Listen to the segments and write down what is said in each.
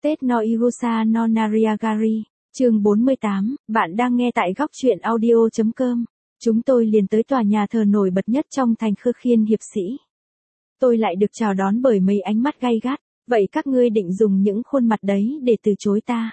Tết no Irusa no Nariagari, chương 48, bạn đang nghe tại góc truyện audio.com. Chúng tôi liền tới tòa nhà thờ nổi bật nhất trong thành Khơ Khiên Hiệp Sĩ. Tôi lại được chào đón bởi mấy ánh mắt gay gắt, vậy các ngươi định dùng những khuôn mặt đấy để từ chối ta?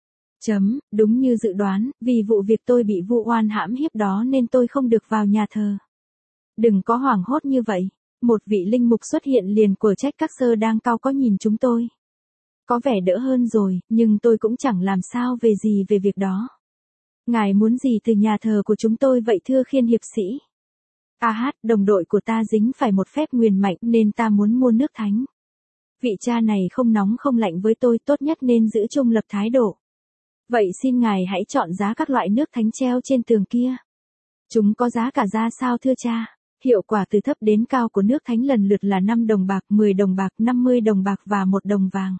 Đúng như dự đoán, vì vụ việc tôi bị vu oan hãm hiếp đó nên tôi không được vào nhà thờ. Đừng có hoảng hốt như vậy, một vị linh mục xuất hiện liền quở trách các sơ đang cau có nhìn chúng tôi. Có vẻ đỡ hơn rồi, nhưng tôi cũng chẳng làm sao về việc đó. Ngài muốn gì từ nhà thờ của chúng tôi vậy thưa Khiên Hiệp Sĩ? Đồng đội của ta dính phải một phép nguyền mạnh nên ta muốn mua nước thánh. Vị cha này không nóng không lạnh với tôi, tốt nhất nên giữ trung lập thái độ. Vậy xin ngài hãy chọn giá các loại nước thánh treo trên tường kia. Chúng có giá cả ra sao thưa cha? Hiệu quả từ thấp đến cao của nước thánh lần lượt là 5 đồng bạc, 10 đồng bạc, 50 đồng bạc và 1 đồng vàng.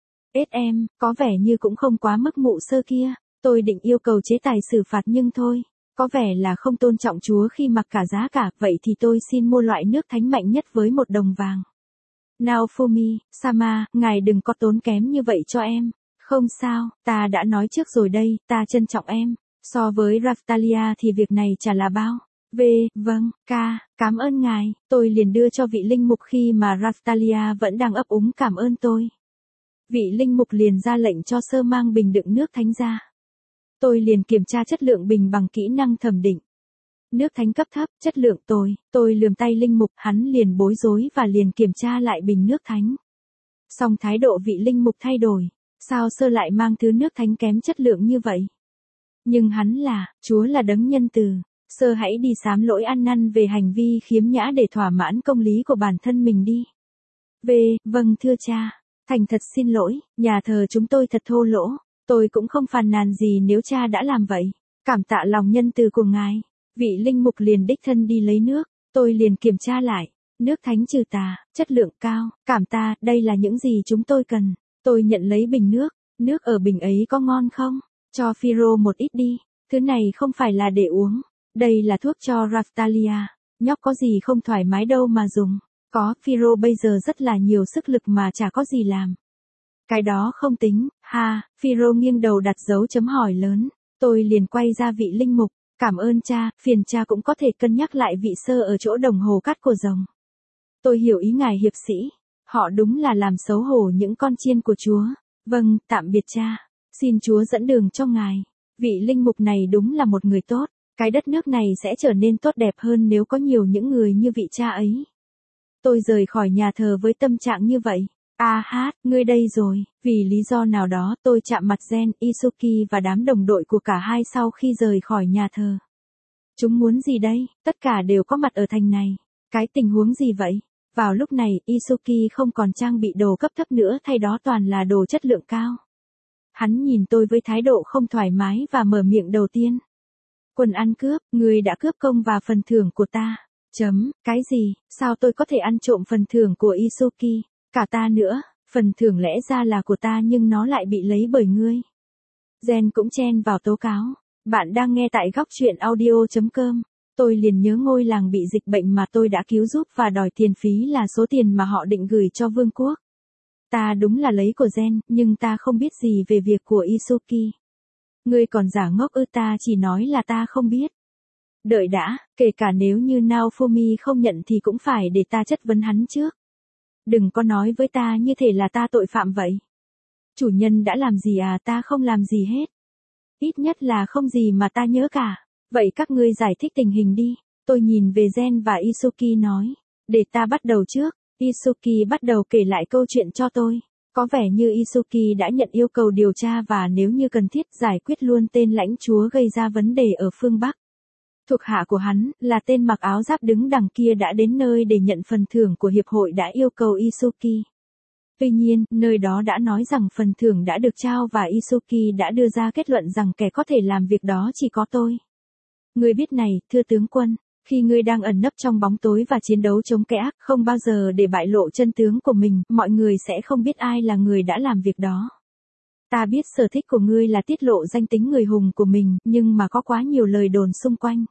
Em, có vẻ như cũng không quá mức mụ sơ kia. Tôi định yêu cầu chế tài xử phạt nhưng thôi. Có vẻ là không tôn trọng Chúa khi mặc cả giá cả, vậy thì tôi xin mua loại nước thánh mạnh nhất với 1 đồng vàng. Naofumi, Sama, ngài đừng có tốn kém như vậy cho em. Không sao, ta đã nói trước rồi đây, ta trân trọng em. So với Raftalia thì việc này chả là bao. Vâng, cảm ơn ngài. Tôi liền đưa cho vị linh mục khi mà Raftalia vẫn đang ấp úng cảm ơn tôi. Vị linh mục liền ra lệnh cho sơ mang bình đựng nước thánh ra. Tôi liền kiểm tra chất lượng bình bằng kỹ năng thẩm định. Nước thánh cấp thấp, chất lượng tồi. Tôi lườm tay linh mục, hắn liền bối rối và liền kiểm tra lại bình nước thánh. Song thái độ vị linh mục thay đổi. Sao sơ lại mang thứ nước thánh kém chất lượng như vậy? Nhưng hắn là, Chúa là đấng nhân từ. Sơ hãy đi sám lỗi ăn năn về hành vi khiếm nhã để thỏa mãn công lý của bản thân mình đi. Vâng thưa cha. Thành thật xin lỗi, nhà thờ chúng tôi thật thô lỗ. Tôi cũng không phàn nàn gì nếu cha đã làm vậy. Cảm tạ lòng nhân từ của ngài. Vị linh mục liền đích thân đi lấy nước. Tôi liền kiểm tra lại. Nước thánh trừ tà, chất lượng cao, cảm tạ, đây là những gì chúng tôi cần. Tôi nhận lấy bình nước. Nước ở bình ấy có ngon không? Cho Phiro một ít đi. Thứ này không phải là để uống. Đây là thuốc cho Raftalia. Nhóc có gì không thoải mái đâu mà dùng. Có, Phiro bây giờ rất là nhiều sức lực mà chả có gì làm. Cái đó không tính, Phiro nghiêng đầu đặt dấu chấm hỏi lớn. Tôi liền quay ra vị linh mục. Cảm ơn cha, phiền cha cũng có thể cân nhắc lại vị sơ ở chỗ đồng hồ cắt của rồng. Tôi hiểu ý ngài hiệp sĩ. Họ đúng là làm xấu hổ những con chiên của Chúa. Vâng, tạm biệt cha. Xin Chúa dẫn đường cho ngài. Vị linh mục này đúng là một người tốt. Cái đất nước này sẽ trở nên tốt đẹp hơn nếu có nhiều những người như vị cha ấy. Tôi rời khỏi nhà thờ với tâm trạng như vậy. Ngươi đây rồi. Vì lý do nào đó tôi chạm mặt Gen, Isuki và đám đồng đội của cả hai sau khi rời khỏi nhà thờ. Chúng muốn gì đây? Tất cả đều có mặt ở thành này. Cái tình huống gì vậy? Vào lúc này, Isuki không còn trang bị đồ cấp thấp nữa, thay đó toàn là đồ chất lượng cao. Hắn nhìn tôi với thái độ không thoải mái và mở miệng đầu tiên. Quần ăn cướp, ngươi đã cướp công và phần thưởng của ta. Cái gì? Sao tôi có thể ăn trộm phần thưởng của Isuki? Cả ta nữa, phần thưởng lẽ ra là của ta nhưng nó lại bị lấy bởi ngươi. Gen cũng chen vào tố cáo. Bạn đang nghe tại góc truyện audio.com. Tôi liền nhớ ngôi làng bị dịch bệnh mà tôi đã cứu giúp và đòi tiền phí là số tiền mà họ định gửi cho vương quốc. Ta đúng là lấy của Gen, nhưng ta không biết gì về việc của Isuki. Ngươi còn giả ngốc ư? Ta chỉ nói là ta không biết. Đợi đã, kể cả nếu như Naofumi không nhận thì cũng phải để ta chất vấn hắn trước. Đừng có nói với ta như thể là ta tội phạm vậy. Chủ nhân đã làm gì à? Ta không làm gì hết. Ít nhất là không gì mà ta nhớ cả. Vậy các ngươi giải thích tình hình đi. Tôi nhìn về Gen và Isuki nói. Để ta bắt đầu trước. Isuki bắt đầu kể lại câu chuyện cho tôi. Có vẻ như Isuki đã nhận yêu cầu điều tra và nếu như cần thiết giải quyết luôn tên lãnh chúa gây ra vấn đề ở phương Bắc. Thuộc hạ của hắn, là tên mặc áo giáp đứng đằng kia đã đến nơi để nhận phần thưởng của hiệp hội đã yêu cầu Isuki. Tuy nhiên, nơi đó đã nói rằng phần thưởng đã được trao và Isuki đã đưa ra kết luận rằng kẻ có thể làm việc đó chỉ có tôi. Ngươi biết này, thưa tướng quân, khi ngươi đang ẩn nấp trong bóng tối và chiến đấu chống kẻ ác, không bao giờ để bại lộ chân tướng của mình, mọi người sẽ không biết ai là người đã làm việc đó. Ta biết sở thích của ngươi là tiết lộ danh tính người hùng của mình, nhưng mà có quá nhiều lời đồn xung quanh.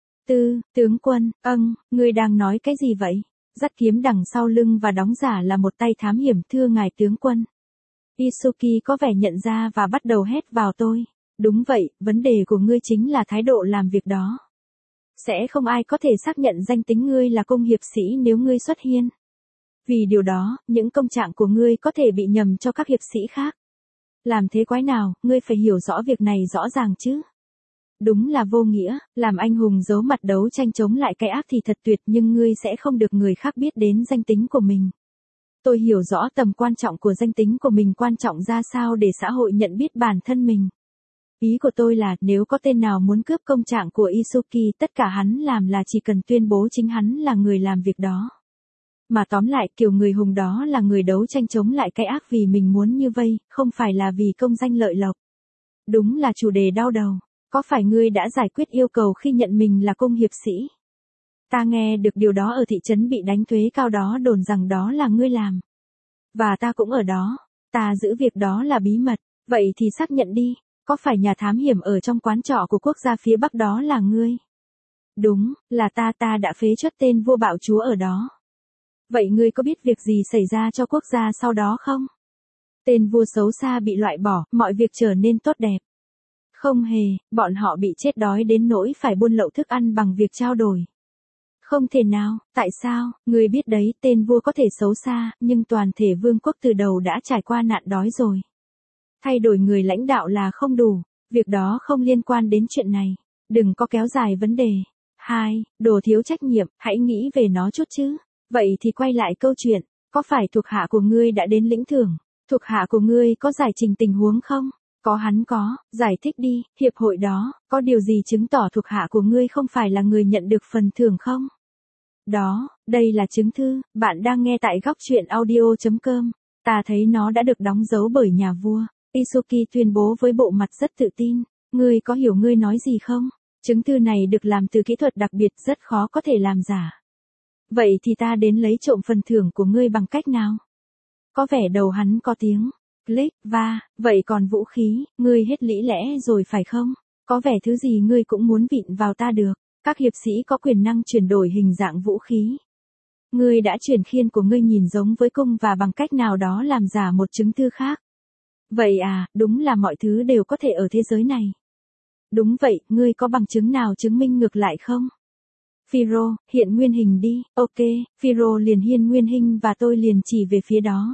Tướng quân, ngươi đang nói cái gì vậy? Dắt kiếm đằng sau lưng và đóng giả là một tay thám hiểm thưa ngài tướng quân. Isuki có vẻ nhận ra và bắt đầu hét vào tôi. Đúng vậy, vấn đề của ngươi chính là thái độ làm việc đó. Sẽ không ai có thể xác nhận danh tính ngươi là cung hiệp sĩ nếu ngươi xuất hiện. Vì điều đó, những công trạng của ngươi có thể bị nhầm cho các hiệp sĩ khác. Làm thế quái nào, ngươi phải hiểu rõ việc này rõ ràng chứ. Đúng là vô nghĩa, làm anh hùng giấu mặt đấu tranh chống lại cái ác thì thật tuyệt, nhưng ngươi sẽ không được người khác biết đến danh tính của mình. Tôi hiểu rõ tầm quan trọng của danh tính của mình quan trọng ra sao để xã hội nhận biết bản thân mình. Ý của tôi là nếu có tên nào muốn cướp công trạng của Isuki, tất cả hắn làm là chỉ cần tuyên bố chính hắn là người làm việc đó. Mà tóm lại, kiểu người hùng đó là người đấu tranh chống lại cái ác vì mình muốn như vây, không phải là vì công danh lợi lộc. Đúng là chủ đề đau đầu. Có phải ngươi đã giải quyết yêu cầu khi nhận mình là cung hiệp sĩ? Ta nghe được điều đó ở thị trấn bị đánh thuế cao đó đồn rằng đó là ngươi làm. Và ta cũng ở đó. Ta giữ việc đó là bí mật. Vậy thì xác nhận đi, có phải nhà thám hiểm ở trong quán trọ của quốc gia phía Bắc đó là ngươi? Đúng, là ta đã phế truất tên vua bạo chúa ở đó. Vậy ngươi có biết việc gì xảy ra cho quốc gia sau đó không? Tên vua xấu xa bị loại bỏ, mọi việc trở nên tốt đẹp. Không hề, bọn họ bị chết đói đến nỗi phải buôn lậu thức ăn bằng việc trao đổi. Không thể nào, tại sao, ngươi biết đấy, tên vua có thể xấu xa, nhưng toàn thể vương quốc từ đầu đã trải qua nạn đói rồi. Thay đổi người lãnh đạo là không đủ, việc đó không liên quan đến chuyện này. Đừng có kéo dài vấn đề. 2. Đồ thiếu trách nhiệm, hãy nghĩ về nó chút chứ. Vậy thì quay lại câu chuyện, có phải thuộc hạ của ngươi đã đến lĩnh thưởng? Thuộc hạ của ngươi có giải trình tình huống không? Hắn có, giải thích đi, hiệp hội đó, có điều gì chứng tỏ thuộc hạ của ngươi không phải là người nhận được phần thưởng không? Đó, đây là chứng thư, bạn đang nghe tại góc truyện audio.com. Ta thấy nó đã được đóng dấu bởi nhà vua. Isuki tuyên bố với bộ mặt rất tự tin. Ngươi có hiểu ngươi nói gì không? Chứng thư này được làm từ kỹ thuật đặc biệt rất khó có thể làm giả. Vậy thì ta đến lấy trộm phần thưởng của ngươi bằng cách nào? Có vẻ đầu hắn có tiếng. Click, vậy còn vũ khí, ngươi hết lý lẽ rồi phải không? Có vẻ thứ gì ngươi cũng muốn vịn vào ta được. Các hiệp sĩ có quyền năng chuyển đổi hình dạng vũ khí. Ngươi đã chuyển khiên của ngươi nhìn giống với cung và bằng cách nào đó làm giả một chứng thư khác. Vậy à, đúng là mọi thứ đều có thể ở thế giới này. Đúng vậy, ngươi có bằng chứng nào chứng minh ngược lại không? Phiro, hiện nguyên hình đi, ok, Phiro liền hiên nguyên hình và tôi liền chỉ về phía đó.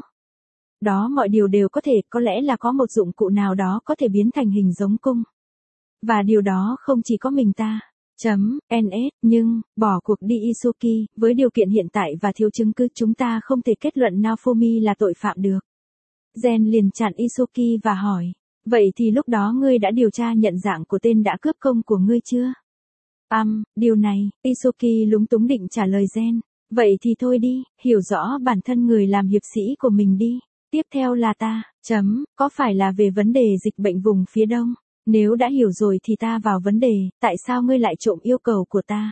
Đó mọi điều đều có thể, có lẽ là có một dụng cụ nào đó có thể biến thành hình giống cung. Và điều đó không chỉ có mình ta. NS, nhưng, bỏ cuộc đi Isuki, với điều kiện hiện tại và thiếu chứng cứ chúng ta không thể kết luận Naofumi là tội phạm được. Gen liền chặn Isuki và hỏi, vậy thì lúc đó ngươi đã điều tra nhận dạng của tên đã cướp công của ngươi chưa? Điều này, Isuki lúng túng định trả lời Gen. Vậy thì thôi đi, hiểu rõ bản thân người làm hiệp sĩ của mình đi. Tiếp theo là ta, có phải là về vấn đề dịch bệnh vùng phía đông? Nếu đã hiểu rồi thì ta vào vấn đề, tại sao ngươi lại trộm yêu cầu của ta?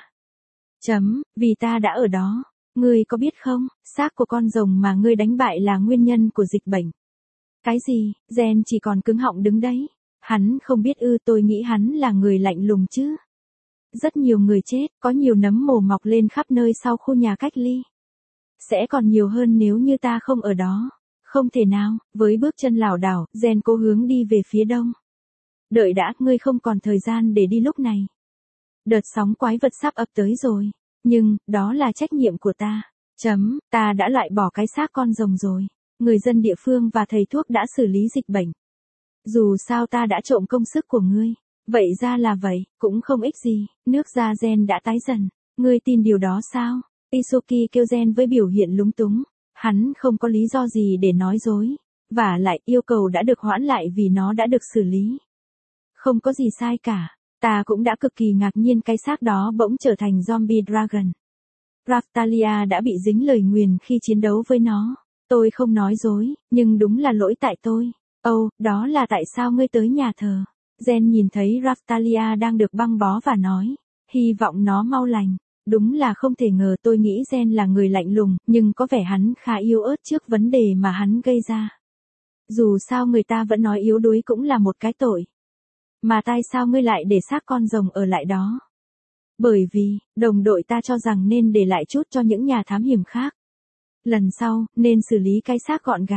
Vì ta đã ở đó. Ngươi có biết không, xác của con rồng mà ngươi đánh bại là nguyên nhân của dịch bệnh. Cái gì, Gen chỉ còn cứng họng đứng đấy. Hắn không biết tôi nghĩ hắn là người lạnh lùng chứ. Rất nhiều người chết, có nhiều nấm mồ mọc lên khắp nơi sau khu nhà cách ly. Sẽ còn nhiều hơn nếu như ta không ở đó. Không thể nào, với bước chân lảo đảo, Gen cố hướng đi về phía đông. Đợi đã, ngươi không còn thời gian để đi lúc này. Đợt sóng quái vật sắp ập tới rồi. Nhưng, đó là trách nhiệm của ta. Ta đã loại bỏ cái xác con rồng rồi. Người dân địa phương và thầy thuốc đã xử lý dịch bệnh. Dù sao ta đã trộm công sức của ngươi. Vậy ra là vậy, cũng không ích gì. Nước da Gen đã tái dần. Ngươi tin điều đó sao? Isuki kêu Gen với biểu hiện lúng túng. Hắn không có lý do gì để nói dối. Và lại yêu cầu đã được hoãn lại vì nó đã được xử lý. Không có gì sai cả. Ta cũng đã cực kỳ ngạc nhiên cái xác đó bỗng trở thành zombie dragon. Raftalia đã bị dính lời nguyền khi chiến đấu với nó. Tôi không nói dối, nhưng đúng là lỗi tại tôi. Đó là tại sao ngươi tới nhà thờ. Gen nhìn thấy Raftalia đang được băng bó và nói. Hy vọng nó mau lành. Đúng là không thể ngờ, tôi nghĩ Gen là người lạnh lùng, nhưng có vẻ hắn khá yếu ớt trước vấn đề mà hắn gây ra. Dù sao người ta vẫn nói yếu đuối cũng là một cái tội. Mà tại sao ngươi lại để xác con rồng ở lại đó? Bởi vì, đồng đội ta cho rằng nên để lại chút cho những nhà thám hiểm khác. Lần sau, nên xử lý cái xác gọn gàng.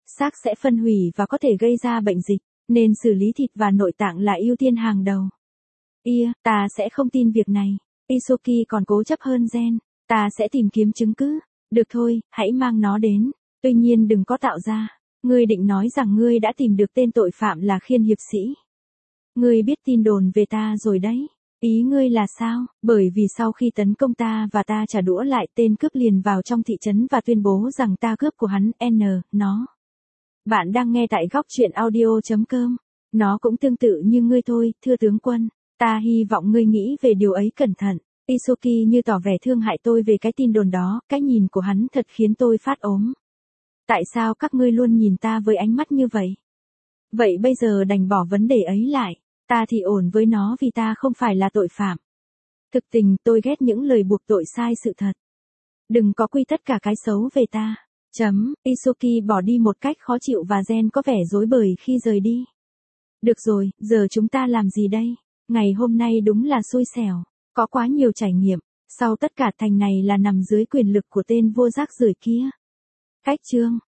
Xác sẽ phân hủy và có thể gây ra bệnh dịch, nên xử lý thịt và nội tạng là ưu tiên hàng đầu. Ta sẽ không tin việc này. Isoki còn cố chấp hơn Gen. Ta sẽ tìm kiếm chứng cứ. Được thôi, hãy mang nó đến. Tuy nhiên đừng có tạo ra. Ngươi định nói rằng ngươi đã tìm được tên tội phạm là Khiên hiệp sĩ. Ngươi biết tin đồn về ta rồi đấy. Ý ngươi là sao? Bởi vì sau khi tấn công ta và ta trả đũa lại, tên cướp liền vào trong thị trấn và tuyên bố rằng ta cướp của hắn, nó. Bạn đang nghe tại góc truyện audio.com. Nó cũng tương tự như ngươi thôi, thưa tướng quân. Ta hy vọng ngươi nghĩ về điều ấy cẩn thận. Isoki như tỏ vẻ thương hại tôi về cái tin đồn đó, cái nhìn của hắn thật khiến tôi phát ốm. Tại sao các ngươi luôn nhìn ta với ánh mắt như vậy? Vậy bây giờ đành bỏ vấn đề ấy lại. Ta thì ổn với nó vì ta không phải là tội phạm. Thực tình tôi ghét những lời buộc tội sai sự thật. Đừng có quy tất cả cái xấu về ta. Isoki bỏ đi một cách khó chịu và Gen có vẻ rối bời khi rời đi. Được rồi, giờ chúng ta làm gì đây? Ngày hôm nay đúng là xui xẻo. Có quá nhiều trải nghiệm. Sau tất cả thành này là nằm dưới quyền lực của tên vô rác rưởi kia. Cách chương